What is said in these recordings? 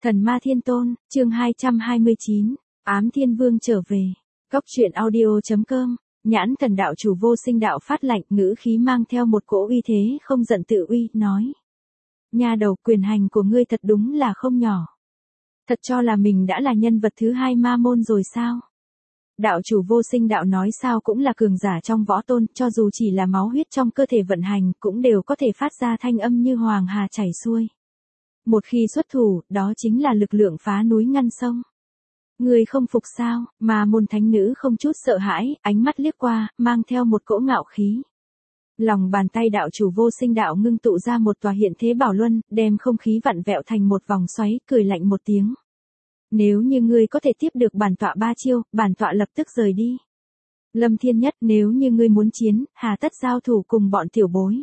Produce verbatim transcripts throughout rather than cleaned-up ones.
Thần ma thiên tôn, chương hai trăm hai mươi chín, ám thiên vương trở về. Cốc truyện audio chấm com, nhãn thần đạo chủ vô sinh đạo phát lạnh, ngữ khí mang theo một cỗ uy thế không giận tự uy, nói. Nha đầu, quyền hành của ngươi thật đúng là không nhỏ. Thật cho là mình đã là nhân vật thứ hai ma môn rồi sao? Đạo chủ vô sinh đạo nói sao cũng là cường giả trong võ tôn, cho dù chỉ là máu huyết trong cơ thể vận hành cũng đều có thể phát ra thanh âm như hoàng hà chảy xuôi. Một khi xuất thủ, đó chính là lực lượng phá núi ngăn sông. Người không phục sao? Mà môn thánh nữ không chút sợ hãi, ánh mắt liếc qua, mang theo một cỗ ngạo khí. Lòng bàn tay đạo chủ vô sinh đạo ngưng tụ ra một tòa hiện thế bảo luân, đem không khí vặn vẹo thành một vòng xoáy, cười lạnh một tiếng. Nếu như ngươi có thể tiếp được bản tọa ba chiêu, bản tọa lập tức rời đi. Lâm Thiên Nhất, nếu như ngươi muốn chiến, hà tất giao thủ cùng bọn tiểu bối.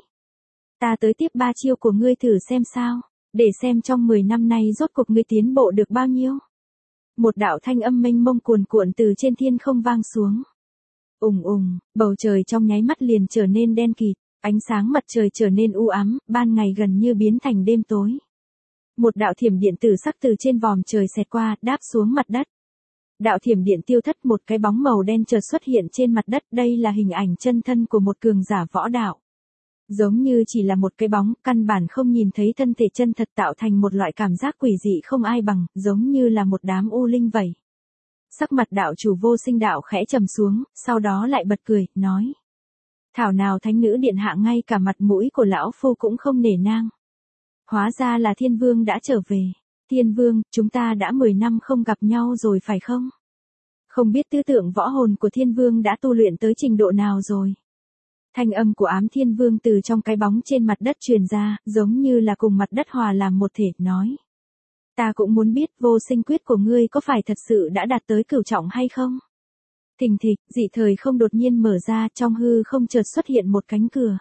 Ta tới tiếp ba chiêu của ngươi thử xem sao, để xem trong mười năm nay rốt cuộc ngươi tiến bộ được bao nhiêu. Một đạo thanh âm mênh mông cuồn cuộn từ trên thiên không vang xuống. Ùng ùng, bầu trời trong nháy mắt liền trở nên đen kịt, ánh sáng mặt trời trở nên u ám, ban ngày gần như biến thành đêm tối. Một đạo thiểm điện tử sắc từ trên vòm trời xẹt qua, đáp xuống mặt đất. Đạo thiểm điện tiêu thất, một cái bóng màu đen chợt xuất hiện trên mặt đất, đây là hình ảnh chân thân của một cường giả võ đạo. Giống như chỉ là một cái bóng, căn bản không nhìn thấy thân thể chân thật, tạo thành một loại cảm giác quỷ dị không ai bằng, giống như là một đám u linh vậy. Sắc mặt đạo chủ vô sinh đạo khẽ trầm xuống, sau đó lại bật cười, nói. Thảo nào thánh nữ điện hạ ngay cả mặt mũi của lão phu cũng không nể nang. Hóa ra là thiên vương đã trở về. Thiên vương, chúng ta đã mười năm không gặp nhau rồi phải không? Không biết tư tưởng võ hồn của thiên vương đã tu luyện tới trình độ nào rồi? Thanh âm của ám thiên vương từ trong cái bóng trên mặt đất truyền ra, giống như là cùng mặt đất hòa làm một thể, nói. Ta cũng muốn biết vô sinh quyết của ngươi có phải thật sự đã đạt tới cửu trọng hay không? Thình thịch, dị thời không đột nhiên mở ra, trong hư không chợt xuất hiện một cánh cửa.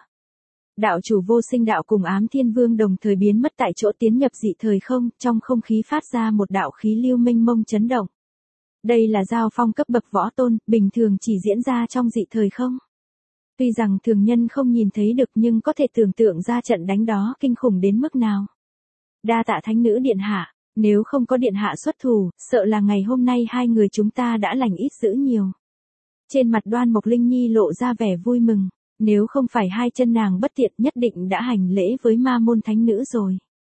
Đạo chủ vô sinh đạo cùng ám thiên vương đồng thời biến mất tại chỗ, tiến nhập dị thời không, trong không khí phát ra một đạo khí lưu mênh mông chấn động. Đây là giao phong cấp bậc võ tôn, bình thường chỉ diễn ra trong dị thời không. Tuy rằng thường nhân không nhìn thấy được nhưng có thể tưởng tượng ra trận đánh đó kinh khủng đến mức nào. Đa tạ thánh nữ điện hạ, nếu không có điện hạ xuất thủ, sợ là ngày hôm nay hai người chúng ta đã lành ít dữ nhiều. Trên mặt Đoan Mộc Linh Nhi lộ ra vẻ vui mừng, nếu không phải hai chân nàng bất tiện nhất định đã hành lễ với ma môn thánh nữ rồi.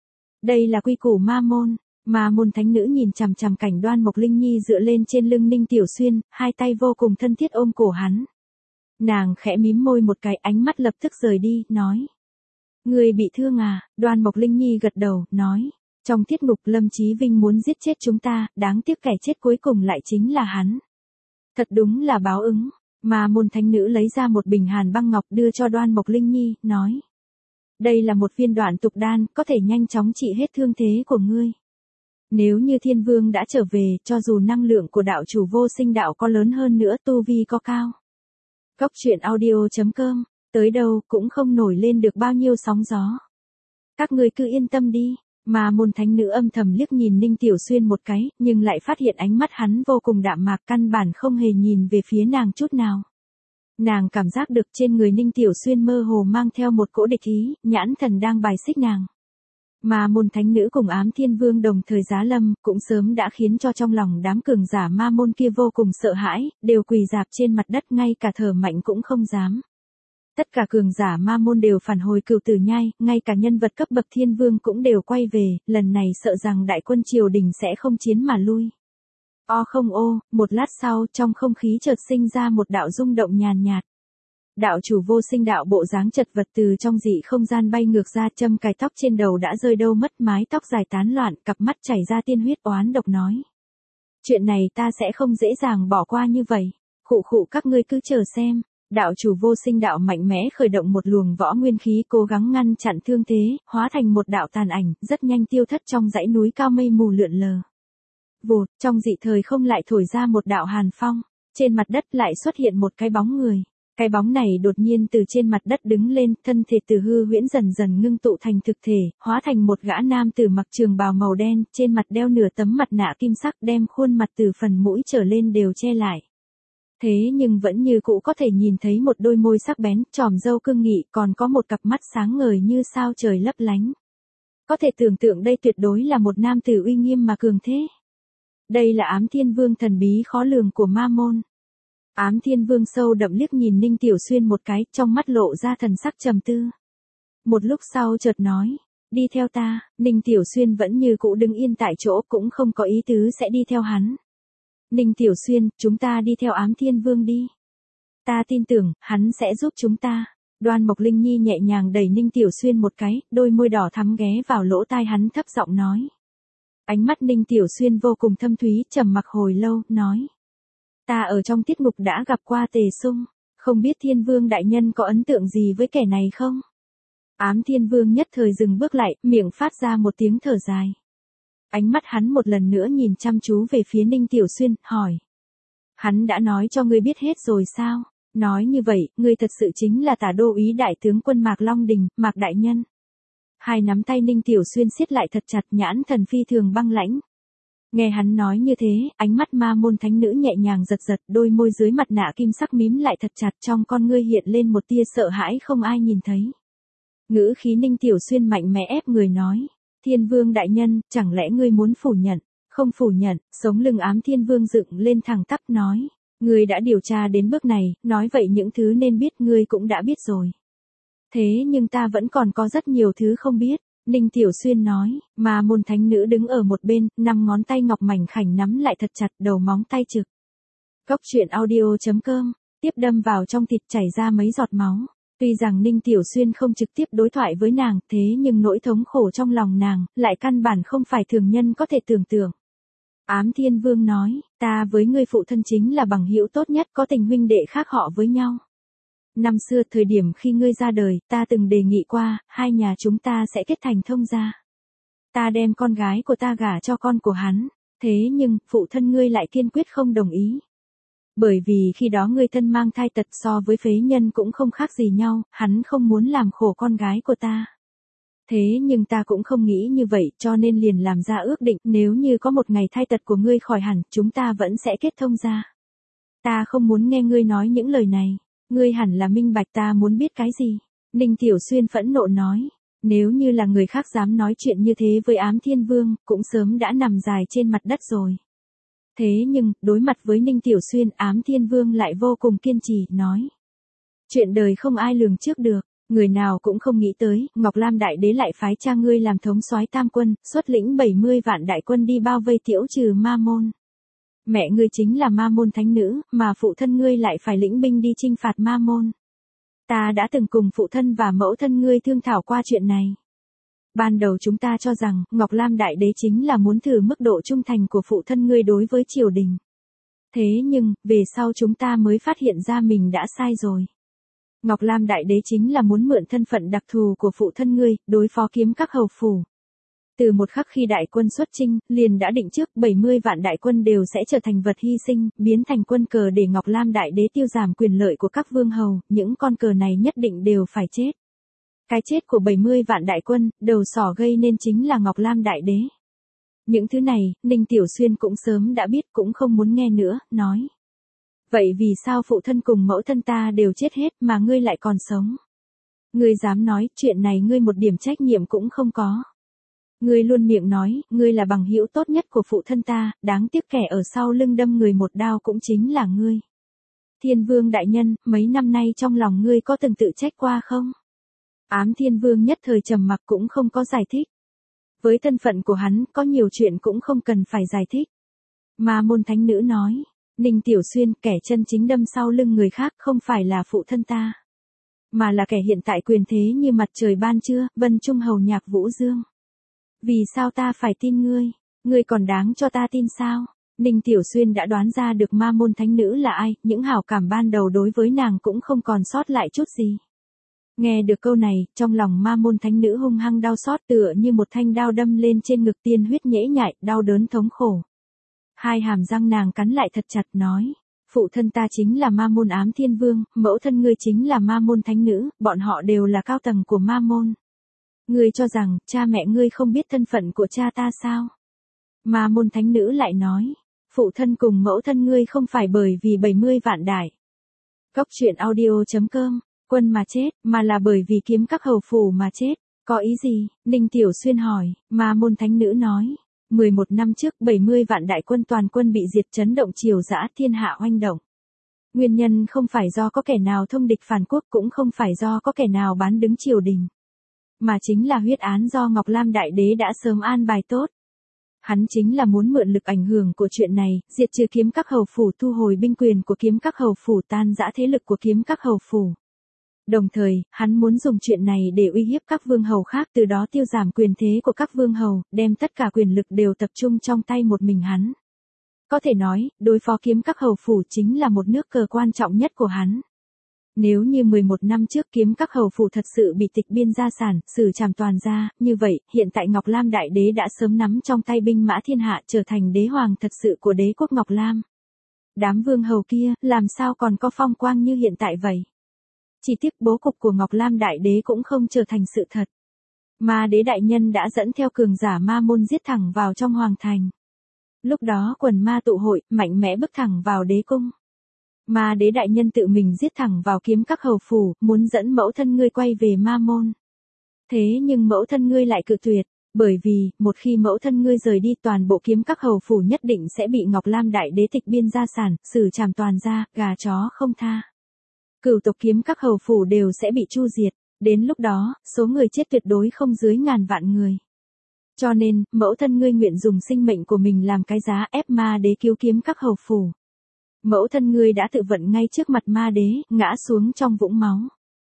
Đây là quy củ ma môn. Ma môn thánh nữ nhìn chằm chằm cảnh Đoan Mộc Linh Nhi dựa lên trên lưng Ninh Tiểu Xuyên, hai tay vô cùng thân thiết ôm cổ hắn. Nàng khẽ mím môi một cái, ánh mắt lập tức rời đi, nói. Người bị thương à? Đoan Mộc Linh Nhi gật đầu, nói. Trong tiết ngục Lâm Chí Vinh muốn giết chết chúng ta, đáng tiếc kẻ chết cuối cùng lại chính là hắn. Thật đúng là báo ứng. Mà môn thánh nữ lấy ra một bình hàn băng ngọc đưa cho Đoan Mộc Linh Nhi, nói. Đây là một viên đoạn tục đan, có thể nhanh chóng trị hết thương thế của ngươi. Nếu như thiên vương đã trở về, cho dù năng lượng của đạo chủ vô sinh đạo có lớn hơn nữa, tu vi có cao. Cốc truyện audio chấm com, tới đâu cũng không nổi lên được bao nhiêu sóng gió. Các người cứ yên tâm đi. Mà môn thánh nữ âm thầm liếc nhìn Ninh Tiểu Xuyên một cái, nhưng lại phát hiện ánh mắt hắn vô cùng đạm mạc, căn bản không hề nhìn về phía nàng chút nào. Nàng cảm giác được trên người Ninh Tiểu Xuyên mơ hồ mang theo một cỗ địch ý, nhãn thần đang bài xích nàng. Mà môn thánh nữ cùng ám thiên vương đồng thời giá lâm, cũng sớm đã khiến cho trong lòng đám cường giả ma môn kia vô cùng sợ hãi, đều quỳ rạp trên mặt đất, ngay cả thở mạnh cũng không dám. Tất cả cường giả ma môn đều phản hồi Cửu Tử Nhai, ngay cả nhân vật cấp bậc thiên vương cũng đều quay về, lần này sợ rằng đại quân triều đình sẽ không chiến mà lui. O không ô, một lát sau, trong không khí chợt sinh ra một đạo rung động nhàn nhạt. Đạo chủ vô sinh đạo bộ dáng chật vật từ trong dị không gian bay ngược ra, châm cài tóc trên đầu đã rơi đâu mất, mái tóc dài tán loạn, cặp mắt chảy ra tiên huyết oán độc, nói. Chuyện này ta sẽ không dễ dàng bỏ qua như vậy, khụ khụ các ngươi cứ chờ xem. Đạo chủ vô sinh đạo mạnh mẽ khởi động một luồng võ nguyên khí, cố gắng ngăn chặn thương thế, hóa thành một đạo tàn ảnh, rất nhanh tiêu thất trong dãy núi cao mây mù lượn lờ. Vụt, trong dị thời không lại thổi ra một đạo hàn phong, trên mặt đất lại xuất hiện một cái bóng người. Cái bóng này đột nhiên từ trên mặt đất đứng lên, thân thể từ hư huyễn dần dần ngưng tụ thành thực thể, hóa thành một gã nam tử mặc trường bào màu đen, trên mặt đeo nửa tấm mặt nạ kim sắc, đem khuôn mặt từ phần mũi trở lên đều che lại. Thế nhưng vẫn như cũ có thể nhìn thấy một đôi môi sắc bén, tròm râu cương nghị, còn có một cặp mắt sáng ngời như sao trời lấp lánh. Có thể tưởng tượng đây tuyệt đối là một nam tử uy nghiêm mà cường thế. Đây là Ám Thiên Vương thần bí khó lường của ma môn. Ám Thiên Vương sâu đậm liếc nhìn Ninh Tiểu Xuyên một cái, trong mắt lộ ra thần sắc trầm tư. Một lúc sau chợt nói, đi theo ta. Ninh Tiểu Xuyên vẫn như cũ đứng yên tại chỗ, cũng không có ý tứ sẽ đi theo hắn. Ninh Tiểu Xuyên, chúng ta đi theo Ám Thiên Vương đi. Ta tin tưởng, hắn sẽ giúp chúng ta. Đoan Mộc Linh Nhi nhẹ nhàng đẩy Ninh Tiểu Xuyên một cái, đôi môi đỏ thắm ghé vào lỗ tai hắn thấp giọng nói. Ánh mắt Ninh Tiểu Xuyên vô cùng thâm thúy, trầm mặc hồi lâu, nói. Ta ở trong tiết mục đã gặp qua Tề Sung, không biết Thiên Vương đại nhân có ấn tượng gì với kẻ này không? Ám Thiên Vương nhất thời dừng bước lại, miệng phát ra một tiếng thở dài. Ánh mắt hắn một lần nữa nhìn chăm chú về phía Ninh Tiểu Xuyên, hỏi. Hắn đã nói cho ngươi biết hết rồi sao? Nói như vậy, ngươi thật sự chính là Tả Đô úy đại tướng quân Mạc Long Đình, Mạc đại nhân. Hai nắm tay Ninh Tiểu Xuyên siết lại thật chặt, nhãn thần phi thường băng lãnh. Nghe hắn nói như thế, ánh mắt ma môn thánh nữ nhẹ nhàng giật giật, đôi môi dưới mặt nạ kim sắc mím lại thật chặt, trong con ngươi hiện lên một tia sợ hãi không ai nhìn thấy. Ngữ khí Ninh Tiểu Xuyên mạnh mẽ ép người nói, Thiên Vương đại nhân, chẳng lẽ ngươi muốn phủ nhận? Không phủ nhận. Sống lưng Ám Thiên Vương dựng lên thẳng tắp nói, ngươi đã điều tra đến bước này, nói vậy những thứ nên biết ngươi cũng đã biết rồi. Thế nhưng ta vẫn còn có rất nhiều thứ không biết. Ninh Tiểu Xuyên nói, mà môn thánh nữ đứng ở một bên, năm ngón tay ngọc mảnh khảnh nắm lại thật chặt, đầu móng tay trực. Cốc truyện audio chấm com, tiếp đâm vào trong thịt chảy ra mấy giọt máu. Tuy rằng Ninh Tiểu Xuyên không trực tiếp đối thoại với nàng, thế nhưng nỗi thống khổ trong lòng nàng, lại căn bản không phải thường nhân có thể tưởng tượng. Ám Thiên Vương nói, ta với ngươi phụ thân chính là bằng hữu tốt nhất, có tình huynh đệ khác họ với nhau. Năm xưa thời điểm khi ngươi ra đời, ta từng đề nghị qua, hai nhà chúng ta sẽ kết thành thông gia. Ta đem con gái của ta gả cho con của hắn, thế nhưng, phụ thân ngươi lại kiên quyết không đồng ý. Bởi vì khi đó ngươi thân mang thai tật so với phế nhân cũng không khác gì nhau, hắn không muốn làm khổ con gái của ta. Thế nhưng ta cũng không nghĩ như vậy, cho nên liền làm ra ước định, nếu như có một ngày thai tật của ngươi khỏi hẳn, chúng ta vẫn sẽ kết thông gia. Ta không muốn nghe ngươi nói những lời này. Ngươi hẳn là minh bạch ta muốn biết cái gì. Ninh Tiểu Xuyên phẫn nộ nói. Nếu như là người khác dám nói chuyện như thế với Ám Thiên Vương, cũng sớm đã nằm dài trên mặt đất rồi. Thế nhưng, đối mặt với Ninh Tiểu Xuyên, Ám Thiên Vương lại vô cùng kiên trì, nói. Chuyện đời không ai lường trước được. Người nào cũng không nghĩ tới, Ngọc Lam Đại Đế lại phái cha ngươi làm thống soái tam quân, xuất lĩnh bảy mươi vạn đại quân đi bao vây tiễu trừ ma môn. Mẹ ngươi chính là ma môn thánh nữ, mà phụ thân ngươi lại phải lĩnh binh đi chinh phạt ma môn. Ta đã từng cùng phụ thân và mẫu thân ngươi thương thảo qua chuyện này. Ban đầu chúng ta cho rằng, Ngọc Lam Đại Đế chính là muốn thử mức độ trung thành của phụ thân ngươi đối với triều đình. Thế nhưng, về sau chúng ta mới phát hiện ra mình đã sai rồi. Ngọc Lam Đại Đế chính là muốn mượn thân phận đặc thù của phụ thân ngươi, đối phó kiếm các hầu phủ. Từ một khắc khi đại quân xuất chinh, liền đã định trước bảy mươi vạn đại quân đều sẽ trở thành vật hy sinh, biến thành quân cờ để Ngọc Lam Đại Đế tiêu giảm quyền lợi của các vương hầu, những con cờ này nhất định đều phải chết. Cái chết của bảy mươi vạn đại quân, đầu sỏ gây nên chính là Ngọc Lam Đại Đế. Những thứ này, Ninh Tiểu Xuyên cũng sớm đã biết, cũng không muốn nghe nữa, nói. Vậy vì sao phụ thân cùng mẫu thân ta đều chết hết mà ngươi lại còn sống? Ngươi dám nói, chuyện này ngươi một điểm trách nhiệm cũng không có. Ngươi luôn miệng nói, ngươi là bằng hữu tốt nhất của phụ thân ta, đáng tiếc kẻ ở sau lưng đâm người một đao cũng chính là ngươi. Thiên Vương đại nhân, mấy năm nay trong lòng ngươi có từng tự trách qua không? Ám Thiên Vương nhất thời trầm mặc cũng không có giải thích. Với thân phận của hắn, có nhiều chuyện cũng không cần phải giải thích. Mà môn thánh nữ nói, Ninh Tiểu Xuyên, kẻ chân chính đâm sau lưng người khác không phải là phụ thân ta, mà là kẻ hiện tại quyền thế như mặt trời ban trưa, Vân Trung hầu nhạc Vũ Dương. Vì sao ta phải tin ngươi? Ngươi còn đáng cho ta tin sao? Ninh Tiểu Xuyên đã đoán ra được ma môn thánh nữ là ai, những hảo cảm ban đầu đối với nàng cũng không còn sót lại chút gì. Nghe được câu này, trong lòng ma môn thánh nữ hung hăng đau xót tựa như một thanh đao đâm lên trên ngực, tiên huyết nhễ nhại, đau đớn thống khổ. Hai hàm răng nàng cắn lại thật chặt nói, phụ thân ta chính là ma môn Ám Thiên Vương, mẫu thân ngươi chính là ma môn thánh nữ, bọn họ đều là cao tầng của ma môn. Ngươi cho rằng, cha mẹ ngươi không biết thân phận của cha ta sao? Ma môn thánh nữ lại nói, phụ thân cùng mẫu thân ngươi không phải bởi vì bảy mươi vạn đại. Cốc truyện audio chấm com, quân mà chết, mà là bởi vì kiếm các hầu phủ mà chết. Có ý gì? Ninh Tiểu Xuyên hỏi, Ma Môn Thánh Nữ nói. mười một năm trước bảy mươi vạn đại quân toàn quân bị diệt, chấn động triều dã, thiên hạ oanh động. Nguyên nhân không phải do có kẻ nào thông địch phản quốc, cũng không phải do có kẻ nào bán đứng triều đình, mà chính là huyết án do Ngọc Lam Đại Đế đã sớm an bài tốt. Hắn chính là muốn mượn lực ảnh hưởng của chuyện này, diệt trừ Kiếm Các Hầu phủ, thu hồi binh quyền của Kiếm Các Hầu phủ, tan rã thế lực của Kiếm Các Hầu phủ. Đồng thời, hắn muốn dùng chuyện này để uy hiếp các vương hầu khác, từ đó tiêu giảm quyền thế của các vương hầu, đem tất cả quyền lực đều tập trung trong tay một mình hắn. Có thể nói, đối phó Kiếm Các Hầu phủ chính là một nước cờ quan trọng nhất của hắn. Nếu như mười một năm trước Kiếm Các Hầu phủ thật sự bị tịch biên gia sản, xử trảm toàn gia, như vậy, hiện tại Ngọc Lam Đại Đế đã sớm nắm trong tay binh mã thiên hạ, trở thành đế hoàng thật sự của đế quốc Ngọc Lam. Đám vương hầu kia, làm sao còn có phong quang như hiện tại vậy? Chỉ tiếc bố cục của Ngọc Lam Đại Đế cũng không trở thành sự thật. Ma Đế đại nhân đã dẫn theo cường giả ma môn giết thẳng vào trong hoàng thành. Lúc đó quần ma tụ hội, mạnh mẽ bước thẳng vào đế cung. Ma Đế đại nhân tự mình giết thẳng vào Kiếm Các Hầu phủ, muốn dẫn mẫu thân ngươi quay về ma môn. Thế nhưng mẫu thân ngươi lại cự tuyệt, bởi vì, một khi mẫu thân ngươi rời đi, toàn bộ Kiếm Các Hầu phủ nhất định sẽ bị Ngọc Lam Đại Đế tịch biên gia sản, xử trảm toàn gia, gà chó không tha. Cửu tộc Kiếm Các Hầu phủ đều sẽ bị chu diệt, đến lúc đó, số người chết tuyệt đối không dưới ngàn vạn người. Cho nên, mẫu thân ngươi nguyện dùng sinh mệnh của mình làm cái giá ép Ma Đế cứu Kiếm Các Hầu phủ. Mẫu thân ngươi đã tự vận ngay trước mặt Ma Đế, ngã xuống trong vũng máu.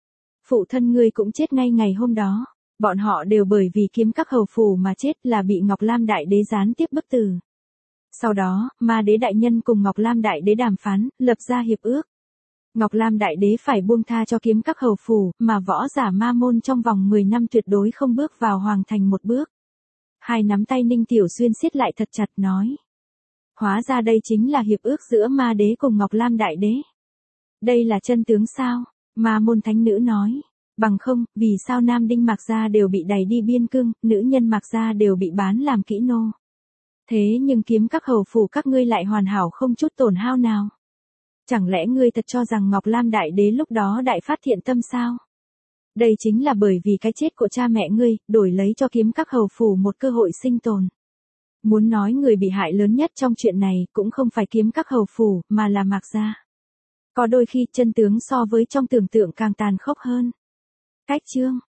Phụ thân ngươi cũng chết ngay ngày hôm đó. Bọn họ đều bởi vì Kiếm Các Hầu phủ mà chết, là bị Ngọc Lam Đại Đế gián tiếp bức tử. Sau đó, Ma Đế đại nhân cùng Ngọc Lam Đại Đế đàm phán, lập ra hiệp ước. Ngọc Lam Đại Đế phải buông tha cho Kiếm Các Hầu phủ, mà võ giả ma môn trong vòng mười năm tuyệt đối không bước vào hoàng thành một bước. Hai nắm tay Ninh Tiểu Xuyên siết lại thật chặt nói. Hóa ra đây chính là hiệp ước giữa Ma Đế cùng Ngọc Lam Đại Đế. Đây là chân tướng sao? Ma Môn Thánh Nữ nói. Bằng không, vì sao nam đinh Mạc Gia đều bị đày đi biên cương, nữ nhân Mạc Gia đều bị bán làm kỹ nô. Thế nhưng Kiếm Các Hầu phủ các ngươi lại hoàn hảo không chút tổn hao nào. Chẳng lẽ ngươi thật cho rằng Ngọc Lam Đại Đế lúc đó đại phát thiện tâm sao? Đây chính là bởi vì cái chết của cha mẹ ngươi, đổi lấy cho Kiếm Các Hầu phủ một cơ hội sinh tồn. Muốn nói người bị hại lớn nhất trong chuyện này cũng không phải Kiếm Các Hầu phủ, mà là Mạc Gia. Có đôi khi chân tướng so với trong tưởng tượng càng tàn khốc hơn. Cách chương